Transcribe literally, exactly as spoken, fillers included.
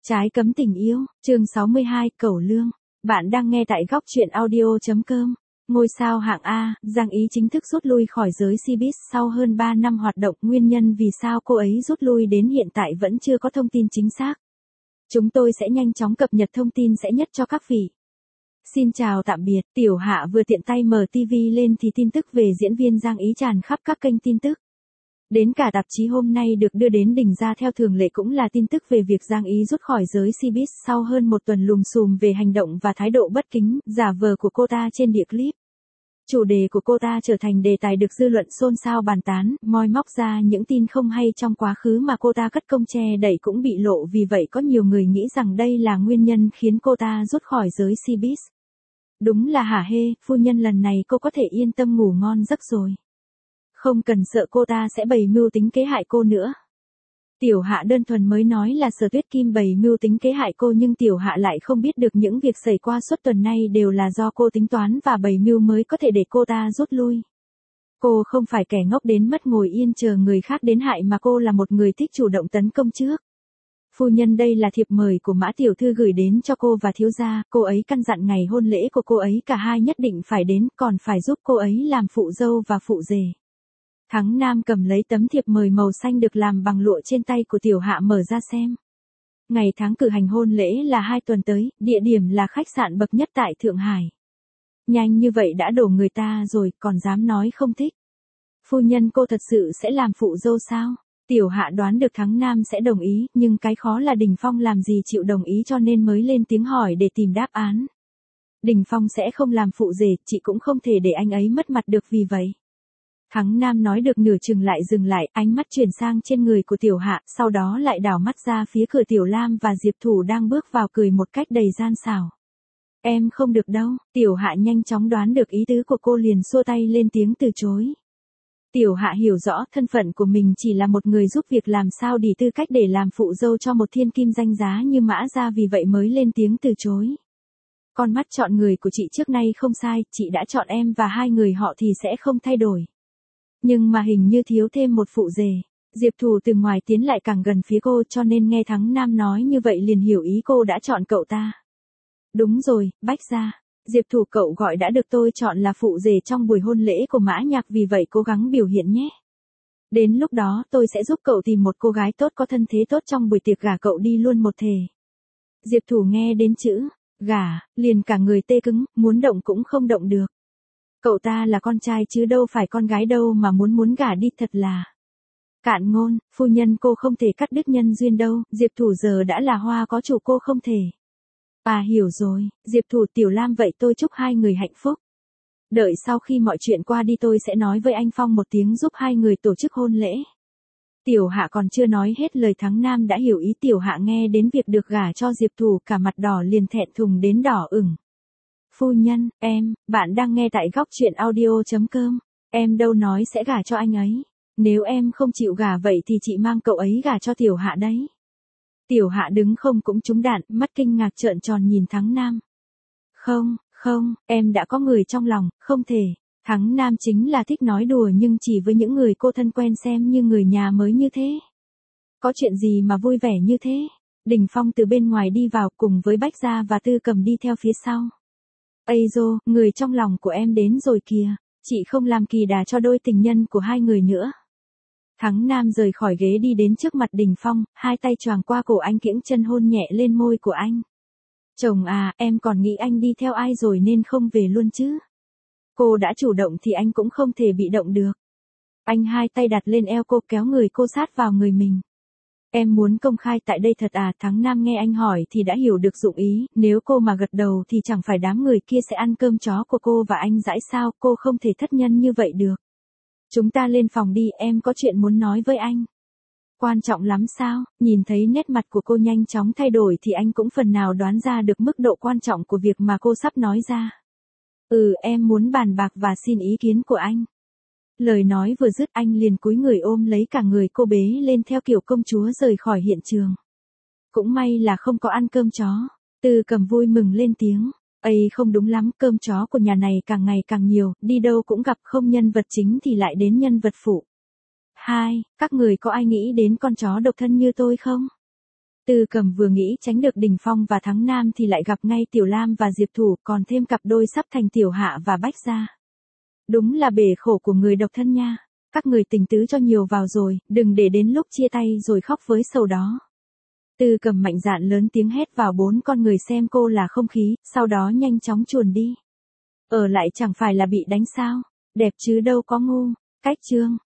Trái cấm tình yêu, chương sáu mươi hai, Cẩu Lương. Bạn đang nghe tại góc truyện audio.com. Ngôi sao hạng A, Giang Ý chính thức rút lui khỏi giới showbiz sau hơn ba năm hoạt động. Nguyên nhân vì sao cô ấy rút lui đến hiện tại vẫn chưa có thông tin chính xác. Chúng tôi sẽ nhanh chóng cập nhật thông tin sẽ nhất cho các vị. Xin chào tạm biệt, Tiểu Hạ vừa tiện tay mở ti vi lên thì tin tức về diễn viên Giang Ý tràn khắp các kênh tin tức. Đến cả tạp chí hôm nay được đưa đến đỉnh ra theo thường lệ cũng là tin tức về việc Giang Ý rút khỏi giới showbiz sau hơn một tuần lùm xùm về hành động và thái độ bất kính, giả vờ của cô ta trên đĩa clip. Chủ đề của cô ta trở thành đề tài được dư luận xôn xao bàn tán, moi móc ra những tin không hay trong quá khứ mà cô ta cất công che đậy cũng bị lộ, vì vậy có nhiều người nghĩ rằng đây là nguyên nhân khiến cô ta rút khỏi giới showbiz. Đúng là hả hê, phu nhân lần này cô có thể yên tâm ngủ ngon giấc rồi. Không cần sợ cô ta sẽ bày mưu tính kế hại cô nữa. Tiểu Hạ đơn thuần mới nói là Sở Tuyết Kim bày mưu tính kế hại cô, nhưng Tiểu Hạ lại không biết được những việc xảy qua suốt tuần nay đều là do cô tính toán và bày mưu mới có thể để cô ta rút lui. Cô không phải kẻ ngốc đến mất ngồi yên chờ người khác đến hại, mà cô là một người thích chủ động tấn công trước. Phu nhân, đây là thiệp mời của Mã tiểu thư gửi đến cho cô và thiếu gia, cô ấy căn dặn ngày hôn lễ của cô ấy cả hai nhất định phải đến, còn phải giúp cô ấy làm phụ dâu và phụ rể. Thắng Nam cầm lấy tấm thiệp mời màu xanh được làm bằng lụa trên tay của Tiểu Hạ mở ra xem. Ngày tháng cử hành hôn lễ là hai tuần tới, địa điểm là khách sạn bậc nhất tại Thượng Hải. Nhanh như vậy đã đổ người ta rồi, còn dám nói không thích. Phu nhân, cô thật sự sẽ làm phụ dâu sao? Tiểu Hạ đoán được Thắng Nam sẽ đồng ý, nhưng cái khó là Đình Phong làm gì chịu đồng ý, cho nên mới lên tiếng hỏi để tìm đáp án. Đình Phong sẽ không làm phụ rể, chị cũng không thể để anh ấy mất mặt được vì vậy. Thắng Nam nói được nửa chừng lại dừng lại, ánh mắt chuyển sang trên người của Tiểu Hạ, sau đó lại đảo mắt ra phía cửa Tiểu Lam và Diệp Thủ đang bước vào, cười một cách đầy gian xảo. Em không được đâu. Tiểu Hạ nhanh chóng đoán được ý tứ của cô, liền xua tay lên tiếng từ chối. Tiểu Hạ hiểu rõ thân phận của mình chỉ là một người giúp việc, làm sao đủ tư cách để làm phụ dâu cho một thiên kim danh giá như Mã gia, vì vậy mới lên tiếng từ chối. Con mắt chọn người của chị trước nay không sai, chị đã chọn em và hai người họ thì sẽ không thay đổi. Nhưng mà hình như thiếu thêm một phụ rể. Diệp Thủ từ ngoài tiến lại càng gần phía cô, cho nên nghe Thắng Nam nói như vậy liền hiểu ý cô đã chọn cậu ta. Đúng rồi, Bách gia. Diệp Thủ, cậu gọi đã được tôi chọn là phụ rể trong buổi hôn lễ của Mã Nhạc, vì vậy cố gắng biểu hiện nhé. Đến lúc đó tôi sẽ giúp cậu tìm một cô gái tốt có thân thế tốt trong buổi tiệc gả cậu đi luôn một thể. Diệp Thủ nghe đến chữ gả, liền cả người tê cứng, muốn động cũng không động được. Cậu ta là con trai chứ đâu phải con gái đâu mà muốn muốn gả đi, thật là cạn ngôn. Phu nhân, cô không thể cắt đứt nhân duyên đâu, Diệp Thủ giờ đã là hoa có chủ, cô không thể. À hiểu rồi, Diệp Thủ, Tiểu Lam, vậy tôi chúc hai người hạnh phúc. Đợi sau khi mọi chuyện qua đi tôi sẽ nói với anh Phong một tiếng giúp hai người tổ chức hôn lễ. Tiểu Hạ còn chưa nói hết lời Thắng Nam đã hiểu ý. Tiểu Hạ nghe đến việc được gả cho Diệp Thủ cả mặt đỏ, liền thẹn thùng đến đỏ ửng. Phu nhân, em, bạn đang nghe tại góc truyện audio.com. Em đâu nói sẽ gả cho anh ấy. Nếu em không chịu gả vậy thì chị mang cậu ấy gả cho Tiểu Hạ đấy. Tiểu Hạ đứng không cũng trúng đạn, mắt kinh ngạc trợn tròn nhìn Thắng Nam. Không, không, em đã có người trong lòng, không thể. Thắng Nam chính là thích nói đùa, nhưng chỉ với những người cô thân quen xem như người nhà mới như thế. Có chuyện gì mà vui vẻ như thế? Đình Phong từ bên ngoài đi vào cùng với Bách Gia và Tư Cầm đi theo phía sau. Ây dô, người trong lòng của em đến rồi kìa, chị không làm kỳ đà cho đôi tình nhân của hai người nữa. Thắng Nam rời khỏi ghế đi đến trước mặt Đình Phong, hai tay choàng qua cổ anh, kiễng chân hôn nhẹ lên môi của anh. Chồng à, em còn nghĩ anh đi theo ai rồi nên không về luôn chứ. Cô đã chủ động thì anh cũng không thể bị động được. Anh hai tay đặt lên eo cô, kéo người cô sát vào người mình. Em muốn công khai tại đây thật à? Thắng Nam nghe anh hỏi thì đã hiểu được dụng ý, nếu cô mà gật đầu thì chẳng phải đám người kia sẽ ăn cơm chó của cô và anh dãi sao, cô không thể thất nhân như vậy được. Chúng ta lên phòng đi, em có chuyện muốn nói với anh. Quan trọng lắm sao? Nhìn thấy nét mặt của cô nhanh chóng thay đổi thì anh cũng phần nào đoán ra được mức độ quan trọng của việc mà cô sắp nói ra. Ừ, em muốn bàn bạc và xin ý kiến của anh. Lời nói vừa dứt anh liền cúi người ôm lấy cả người cô bế lên theo kiểu công chúa rời khỏi hiện trường. Cũng may là không có ăn cơm chó. Tư Cầm vui mừng lên tiếng. Ây không đúng lắm, cơm chó của nhà này càng ngày càng nhiều, đi đâu cũng gặp, không nhân vật chính thì lại đến nhân vật phụ. Hai, các người có ai nghĩ đến con chó độc thân như tôi không? Tư Cầm vừa nghĩ tránh được Đình Phong và Thắng Nam thì lại gặp ngay Tiểu Lam và Diệp Thủ, còn thêm cặp đôi sắp thành Tiểu Hạ và Bách Gia. Đúng là bể khổ của người độc thân nha. Các người tình tứ cho nhiều vào rồi, đừng để đến lúc chia tay rồi khóc với sầu đó. Tư Cầm mạnh dạn lớn tiếng hét vào bốn con người xem cô là không khí, sau đó nhanh chóng chuồn đi. Ở lại chẳng phải là bị đánh sao, đẹp chứ đâu có ngu. Cách chương